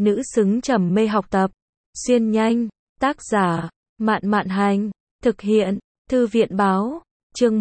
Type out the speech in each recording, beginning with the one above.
nữ xứng trầm mê học tập. Xuyên nhanh, tác giả, Mạn Mạn Hành, thực hiện, Thư viện báo, chương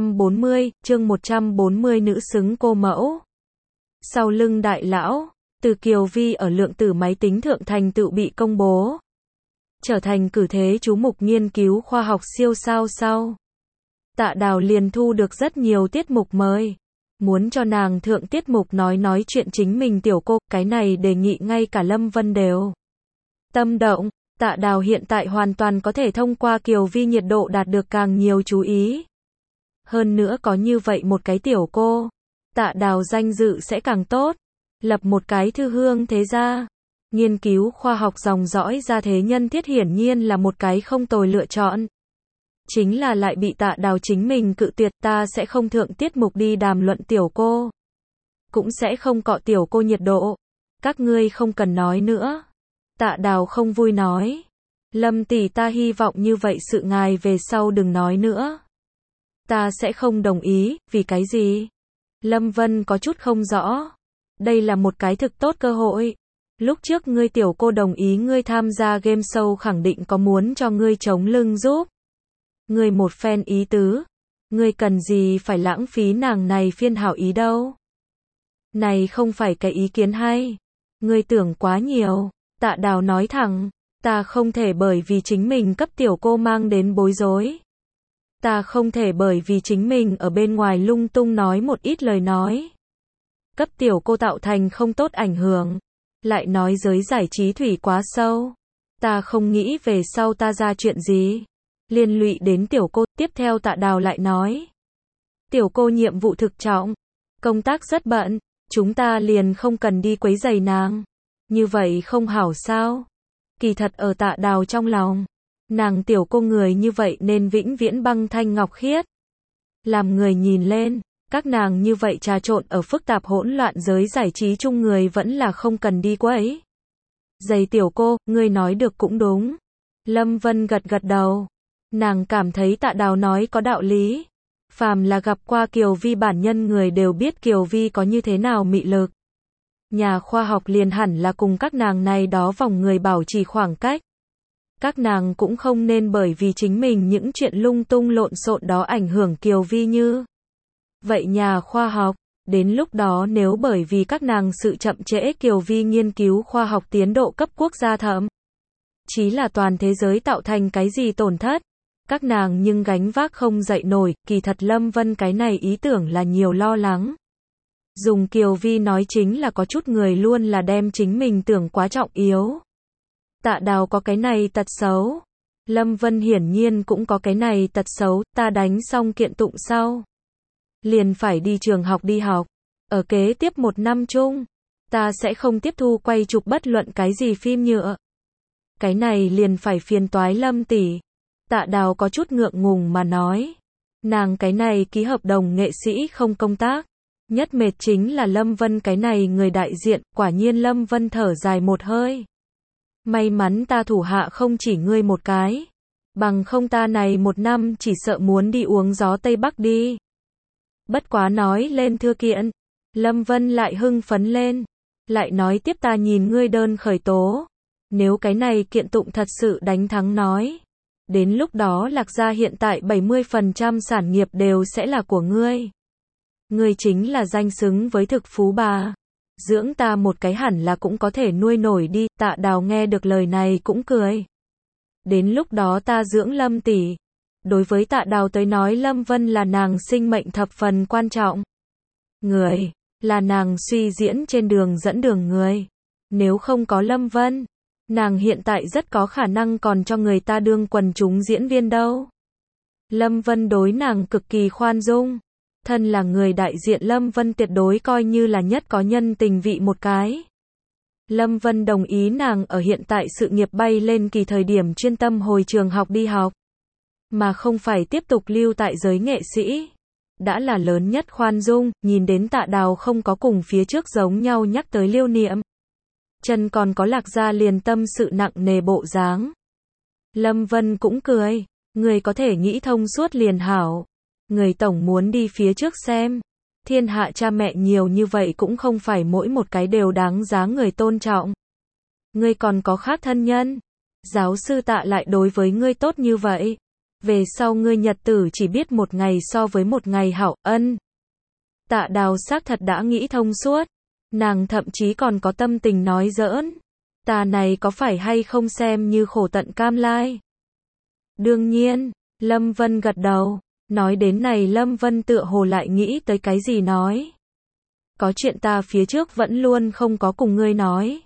140, nữ xứng cô mẫu. Sau lưng đại lão, từ Kiều Vi ở lượng tử máy tính thượng thành tựu bị công bố. Trở thành cử thế chú mục nghiên cứu khoa học siêu sao sau. Tạ Đào liền thu được rất nhiều tiết mục mời. Muốn cho nàng thượng tiết mục nói chuyện chính mình tiểu cô, cái này đề nghị ngay cả Lâm Vân đều tâm động. Tạ Đào hiện tại hoàn toàn có thể thông qua Kiều Vi nhiệt độ đạt được càng nhiều chú ý. Hơn nữa có như vậy một cái tiểu cô, Tạ Đào danh dự sẽ càng tốt. Lập một cái thư hương thế gia, nghiên cứu khoa học dòng dõi ra thế nhân thiết hiển nhiên là một cái không tồi lựa chọn. Chính là lại bị Tạ Đào chính mình cự tuyệt, ta sẽ không thượng tiết mục đi đàm luận tiểu cô. Cũng sẽ không cọ tiểu cô nhiệt độ. Các ngươi không cần nói nữa. Tạ Đào không vui nói. Lâm tỷ, ta hy vọng như vậy sự ngài về sau đừng nói nữa. Ta sẽ không đồng ý, vì cái gì? Lâm Vân có chút không rõ. Đây là một cái thực tốt cơ hội. Lúc trước ngươi tiểu cô đồng ý ngươi tham gia game show khẳng định có muốn cho ngươi chống lưng giúp. Ngươi một phen ý tứ. Ngươi cần gì phải lãng phí nàng này phiên hảo ý đâu. Này không phải cái ý kiến hay. Ngươi tưởng quá nhiều. Tạ Đào nói thẳng. Ta không thể bởi vì chính mình cấp tiểu cô mang đến bối rối. Ta không thể bởi vì chính mình ở bên ngoài lung tung nói một ít lời nói. Cấp tiểu cô tạo thành không tốt ảnh hưởng. Lại nói giới giải trí thủy quá sâu. Ta không nghĩ về sau ta ra chuyện gì liên lụy đến tiểu cô. Tiếp theo Tạ Đào lại nói. Tiểu cô nhiệm vụ thực trọng. Công tác rất bận. Chúng ta liền không cần đi quấy rầy nàng. Như vậy không hảo sao? Kỳ thật ở Tạ Đào trong lòng. Nàng tiểu cô người như vậy nên vĩnh viễn băng thanh ngọc khiết. Làm người nhìn lên. Các nàng như vậy trà trộn ở phức tạp hỗn loạn giới giải trí chung người vẫn là không cần đi quấy. Dày tiểu cô, ngươi nói được cũng đúng. Lâm Vân gật gật đầu. Nàng cảm thấy Tạ Đào nói có đạo lý. Phàm là gặp qua Kiều Vi bản nhân người đều biết Kiều Vi có như thế nào mị lực. Nhà khoa học liền hẳn là cùng các nàng này đó vòng người bảo trì khoảng cách. Các nàng cũng không nên bởi vì chính mình những chuyện lung tung lộn xộn đó ảnh hưởng Kiều Vi như. Vậy nhà khoa học, đến lúc đó nếu bởi vì các nàng sự chậm trễ Kiều Vi nghiên cứu khoa học tiến độ cấp quốc gia thậm chí là toàn thế giới tạo thành cái gì tổn thất, các nàng nhưng gánh vác không dậy nổi. Kỳ thật Lâm Vân cái này ý tưởng là nhiều lo lắng. Dùng Kiều Vi nói chính là có chút người luôn là đem chính mình tưởng quá trọng yếu. Tạ Đào có cái này tật xấu. Lâm Vân hiển nhiên cũng có cái này tật xấu. Ta đánh xong kiện tụng sau liền phải đi trường học đi học. Ở kế tiếp một năm chung, ta sẽ không tiếp thu quay chụp bất luận cái gì phim nhựa. Cái này liền phải phiền toái Lâm tỷ. Tạ Đào có chút ngượng ngùng mà nói. Nàng cái này ký hợp đồng nghệ sĩ không công tác. Nhất mệt chính là Lâm Vân cái này người đại diện. Quả nhiên Lâm Vân thở dài một hơi. May mắn ta thủ hạ không chỉ ngươi một cái. Bằng không ta này một năm chỉ sợ muốn đi uống gió Tây Bắc đi. Bất quá nói lên thư kiện. Lâm Vân lại hưng phấn lên. Lại nói tiếp, ta nhìn ngươi đơn khởi tố. Nếu cái này kiện tụng thật sự đánh thắng nói. Đến lúc đó Lạc Gia hiện tại 70% sản nghiệp đều sẽ là của ngươi. Ngươi chính là danh xứng với thực phú bà. Dưỡng ta một cái hẳn là cũng có thể nuôi nổi đi. Tạ Đào nghe được lời này cũng cười. Đến lúc đó ta dưỡng Lâm tỷ. Đối với Tạ Đào tới nói Lâm Vân là nàng sinh mệnh thập phần quan trọng. Người, là nàng suy diễn trên đường dẫn đường người. Nếu không có Lâm Vân, nàng hiện tại rất có khả năng còn cho người ta đương quần chúng diễn viên đâu. Lâm Vân đối nàng cực kỳ khoan dung. Thân là người đại diện Lâm Vân tuyệt đối coi như là nhất có nhân tình vị một cái. Lâm Vân đồng ý nàng ở hiện tại sự nghiệp bay lên kỳ thời điểm chuyên tâm hồi trường học đi học. Mà không phải tiếp tục lưu tại giới nghệ sĩ. Đã là lớn nhất khoan dung, nhìn đến Tạ Đào không có cùng phía trước giống nhau nhắc tới Liêu Niệm. Chân còn có Lạc Gia liền tâm sự nặng nề bộ dáng. Lâm Vân cũng cười, người có thể nghĩ thông suốt liền hảo. Người tổng muốn đi phía trước xem. Thiên hạ cha mẹ nhiều như vậy cũng không phải mỗi một cái đều đáng giá người tôn trọng. Ngươi còn có khác thân nhân. Giáo sư Tạ lại đối với ngươi tốt như vậy. Về sau ngươi nhật tử chỉ biết một ngày so với một ngày hảo. Ân. Tạ Đào xác thật đã nghĩ thông suốt. Nàng thậm chí còn có tâm tình nói giỡn. Ta này có phải hay không xem như khổ tận cam lai? Đương nhiên, Lâm Vân gật đầu. Nói đến này Lâm Vân tựa hồ lại nghĩ tới cái gì nói. Có chuyện ta phía trước vẫn luôn không có cùng ngươi nói.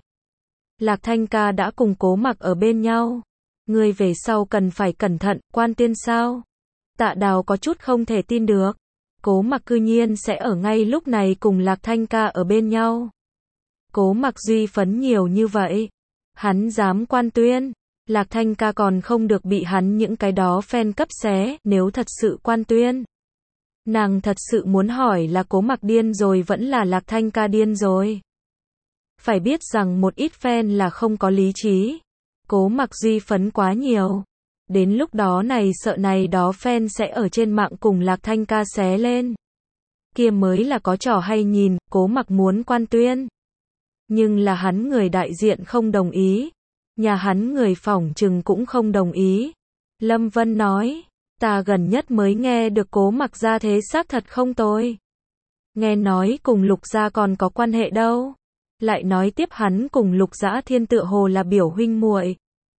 Lạc Thanh ca đã cùng Cố Mặc ở bên nhau. Ngươi về sau cần phải cẩn thận, Quan Tiên sao? Tạ Đào có chút không thể tin được. Cố Mặc cư nhiên sẽ ở ngay lúc này cùng Lạc Thanh ca ở bên nhau. Cố Mặc duy phấn nhiều như vậy. Hắn dám Quan Tuyên. Lạc Thanh ca còn không được bị hắn những cái đó fan cấp xé, nếu thật sự Quan Tuyên. Nàng thật sự muốn hỏi là Cố Mặc điên rồi vẫn là Lạc Thanh ca điên rồi. Phải biết rằng một ít fan là không có lý trí. Cố Mặc duy phấn quá nhiều. Đến lúc đó này sợ này đó fan sẽ ở trên mạng cùng Lạc Thanh ca xé lên. Kia mới là có trò hay nhìn, Cố Mặc muốn Quan Tuyên. Nhưng là hắn người đại diện không đồng ý. Nhà hắn người phỏng chừng cũng không đồng ý. Lâm Vân nói, ta gần nhất mới nghe được Cố Mặc gia thế xác thật không tồi. Nghe nói cùng Lục gia còn có quan hệ đâu. Lại nói tiếp hắn cùng Lục Dã Thiên tựa hồ là biểu huynh muội.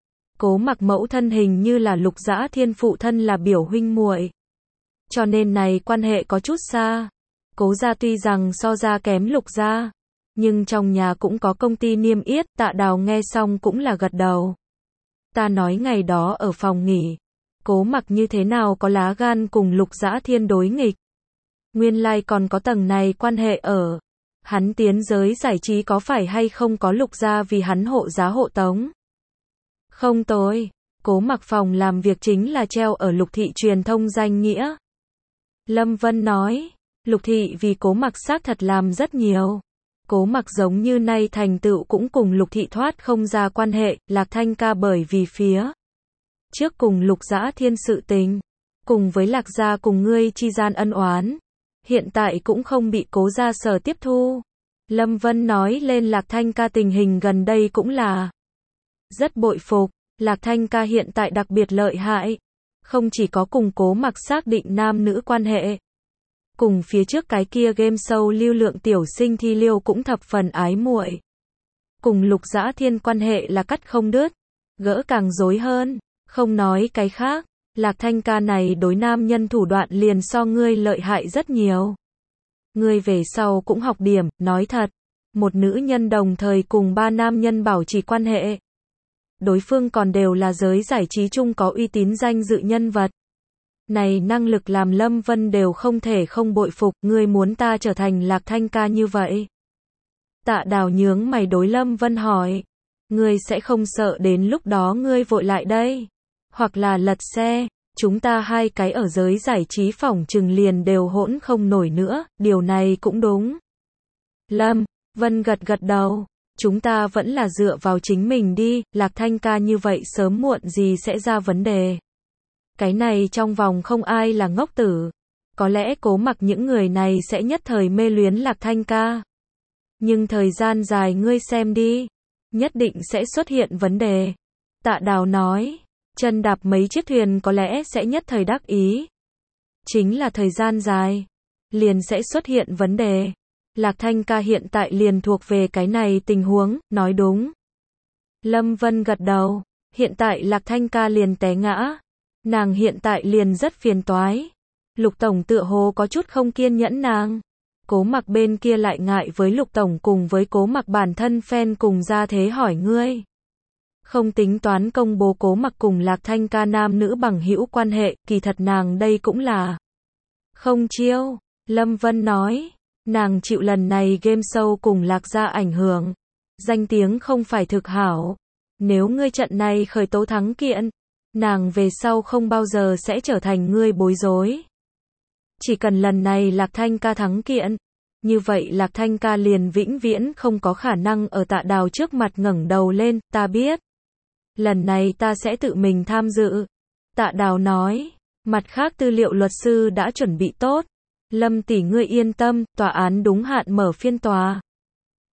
Cố Mặc mẫu thân hình như là Lục Dã Thiên phụ thân là biểu huynh muội. Cho nên này quan hệ có chút xa. Cố gia tuy rằng so ra kém Lục gia, nhưng trong nhà cũng có công ty niêm yết. Tạ Đào nghe xong cũng là gật đầu. Ta nói ngày đó ở phòng nghỉ, Cố Mặc như thế nào có lá gan cùng Lục Dã Thiên đối nghịch. Nguyên lai còn có tầng này quan hệ ở. Hắn tiến giới giải trí có phải hay không có Lục gia vì hắn hộ giá hộ tống. Không tồi. Cố Mặc phòng làm việc chính là treo ở Lục thị truyền thông danh nghĩa. Lâm Vân nói, Lục thị vì Cố Mặc xác thật làm rất nhiều. Cố Mặc giống như nay thành tựu cũng cùng Lục thị thoát không ra quan hệ. Lạc Thanh ca bởi vì phía trước cùng Lục Dã Thiên sự tình, cùng với Lạc gia cùng ngươi chi gian ân oán, hiện tại cũng không bị Cố gia sở tiếp thu. Lâm Vân nói lên Lạc Thanh ca tình hình gần đây cũng là rất bội phục. Lạc Thanh ca hiện tại đặc biệt lợi hại. Không chỉ có cùng Cố Mặc xác định nam nữ quan hệ. Cùng phía trước cái kia game show lưu lượng tiểu sinh Thi Liêu cũng thập phần ái muội. Cùng Lục Dã Thiên quan hệ là cắt không đứt. Gỡ càng rối hơn. Không nói cái khác. Lạc Thanh ca này đối nam nhân thủ đoạn liền so ngươi lợi hại rất nhiều. Ngươi về sau cũng học điểm, nói thật. Một nữ nhân đồng thời cùng ba nam nhân bảo trì quan hệ. Đối phương còn đều là giới giải trí chung có uy tín danh dự nhân vật. Này năng lực làm Lâm Vân đều không thể không bội phục. Ngươi muốn ta trở thành Lạc Thanh ca như vậy. Tạ Đào nhướng mày đối Lâm Vân hỏi. Ngươi sẽ không sợ đến lúc đó ngươi vội lại đây. Hoặc là lật xe. Chúng ta hai cái ở giới giải trí phỏng chừng liền đều hỗn không nổi nữa. Điều này cũng đúng. Lâm Vân gật gật đầu. Chúng ta vẫn là dựa vào chính mình đi. Lạc Thanh ca như vậy sớm muộn gì sẽ ra vấn đề. Cái này trong vòng không ai là ngốc tử. Có lẽ Cố Mặc những người này sẽ nhất thời mê luyến Lạc Thanh ca. Nhưng thời gian dài ngươi xem đi. Nhất định sẽ xuất hiện vấn đề. Tạ Đào nói. Chân đạp mấy chiếc thuyền có lẽ sẽ nhất thời đắc ý. Chính là thời gian dài. Liền sẽ xuất hiện vấn đề. Lạc Thanh ca hiện tại liền thuộc về cái này tình huống, nói đúng. Lâm Vân gật đầu. Hiện tại Lạc Thanh ca liền té ngã. Nàng hiện tại liền rất phiền toái. Lục Tổng tựa hồ có chút không kiên nhẫn nàng. Cố Mặc bên kia lại ngại với Lục Tổng cùng với Cố Mặc bản thân fan cùng ra thế hỏi ngươi. Không tính toán công bố Cố Mặc cùng Lạc Thanh ca nam nữ bằng hữu quan hệ, kỳ thật nàng đây cũng là không chiêu. Lâm Vân nói, nàng chịu lần này game show cùng Lạc gia ảnh hưởng. Danh tiếng không phải thực hảo. Nếu ngươi trận này khởi tố thắng kiện, nàng về sau không bao giờ sẽ trở thành ngươi bối rối. Chỉ cần lần này Lạc Thanh ca thắng kiện, như vậy Lạc Thanh ca liền vĩnh viễn không có khả năng ở Tạ Đào trước mặt ngẩng đầu lên. Ta biết. Lần này ta sẽ tự mình tham dự. Tạ Đào nói. Mặt khác tư liệu luật sư đã chuẩn bị tốt. Lâm tỷ ngươi yên tâm, tòa án đúng hạn mở phiên tòa.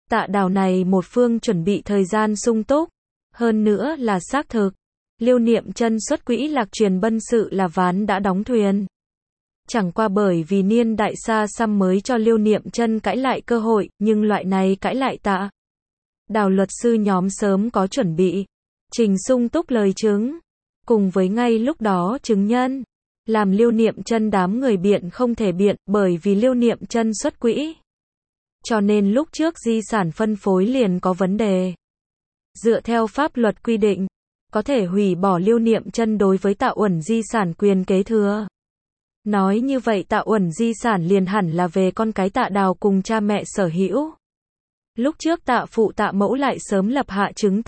Tạ Đào này một phương chuẩn bị thời gian sung túc, hơn nữa là xác thực. Liêu Niệm Chân xuất quỹ Lạc Truyền Bân sự là ván đã đóng thuyền. Chẳng qua bởi vì niên đại xa xăm mới cho Liêu Niệm Chân cãi lại cơ hội, nhưng loại này cãi lại Tạ Đào luật sư nhóm sớm có chuẩn bị, trình sung túc lời chứng, cùng với ngay lúc đó chứng nhân, làm Liêu Niệm Chân đám người biện không thể biện, bởi vì Liêu Niệm Chân xuất quỹ. Cho nên lúc trước di sản phân phối liền có vấn đề. Dựa theo pháp luật quy định, có thể hủy bỏ Liêu Niệm Chân đối với Tạ Uẩn di sản quyền kế thừa. Nói như vậy Tạ Uẩn di sản liền hẳn là về con cái Tạ Đào cùng cha mẹ sở hữu. Lúc trước Tạ phụ Tạ mẫu lại sớm lập hạ chứng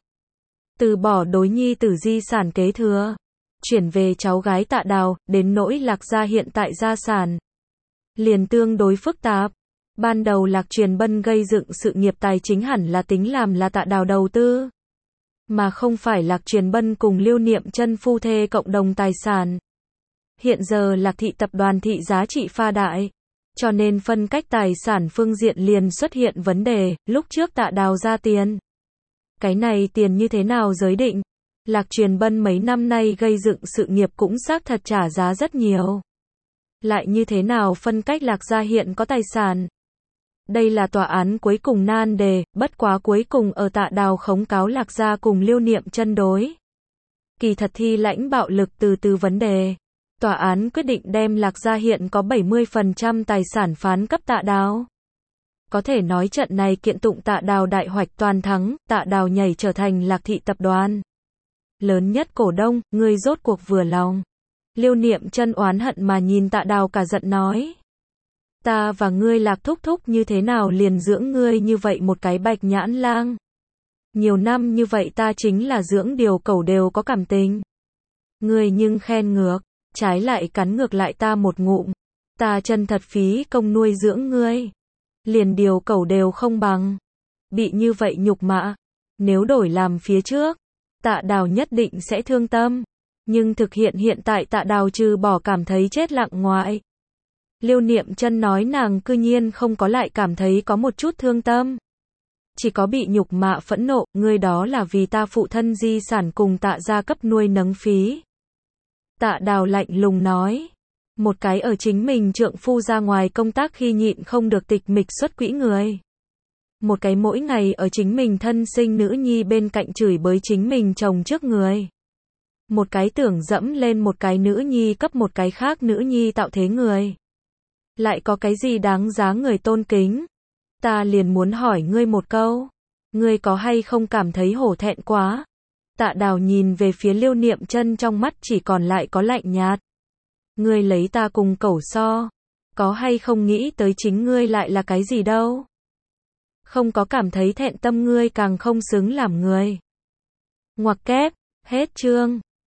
từ bỏ đối nhi tử di sản kế thừa, chuyển về cháu gái Tạ Đào, đến nỗi Lạc gia hiện tại gia sản liền tương đối phức tạp. Ban đầu Lạc Truyền Bân gây dựng sự nghiệp tài chính hẳn là tính làm là Tạ Đào đầu tư, mà không phải Lạc Truyền Bân cùng Liêu Niệm Chân phu thê cộng đồng tài sản. Hiện giờ Lạc thị tập đoàn thị giá trị pha đại, cho nên phân cách tài sản phương diện liền xuất hiện vấn đề, lúc trước Tạ Đào ra tiền. Cái này tiền như thế nào giới định? Lạc Truyền Bân mấy năm nay gây dựng sự nghiệp cũng xác thật trả giá rất nhiều. Lại như thế nào phân cách Lạc gia hiện có tài sản? Đây là tòa án cuối cùng nan đề, bất quá cuối cùng ở Tạ Đào khống cáo Lạc gia cùng Liêu Niệm Chân đối kỳ thật thi lãnh bạo lực từ vấn đề. Tòa án quyết định đem Lạc gia hiện có 70% tài sản phán cấp Tạ Đào. Có thể nói trận này kiện tụng Tạ Đào đại hoạch toàn thắng, Tạ Đào nhảy trở thành Lạc thị tập đoàn lớn nhất cổ đông, ngươi rốt cuộc vừa lòng. Liêu Niệm Chân oán hận mà nhìn Tạ Đào cả giận nói. Ta và ngươi Lạc thúc thúc như thế nào liền dưỡng ngươi như vậy một cái bạch nhãn lang. Nhiều năm như vậy ta chính là dưỡng điều cẩu đều có cảm tình. Ngươi nhưng khen ngược, trái lại cắn ngược lại ta một ngụm. Ta chân thật phí công nuôi dưỡng ngươi. Liền điều cẩu đều không bằng. Bị như vậy nhục mạ. Nếu đổi làm phía trước, Tạ Đào nhất định sẽ thương tâm. Nhưng thực hiện tại Tạ Đào trừ bỏ cảm thấy chết lặng ngoại. Liêu Niệm Chân nói nàng cư nhiên không có lại cảm thấy có một chút thương tâm. Chỉ có bị nhục mạ phẫn nộ, ngươi đó là vì ta phụ thân di sản cùng Tạ gia cấp nuôi nấng phí. Tạ Đào lạnh lùng nói. Một cái ở chính mình trượng phu ra ngoài công tác khi nhịn không được tịch mịch xuất quỹ người. Một cái mỗi ngày ở chính mình thân sinh nữ nhi bên cạnh chửi bới chính mình chồng trước người. Một cái tưởng dẫm lên một cái nữ nhi cấp một cái khác nữ nhi tạo thế người. Lại có cái gì đáng giá người tôn kính? Ta liền muốn hỏi ngươi một câu. Ngươi có hay không cảm thấy hổ thẹn quá? Tạ Đào nhìn về phía Liêu Niệm Chân trong mắt chỉ còn lại có lạnh nhạt. Ngươi lấy ta cùng cẩu so. Có hay không nghĩ tới chính ngươi lại là cái gì đâu? Không có cảm thấy thẹn tâm ngươi càng không xứng làm người. Ngoặc kép, hết chương.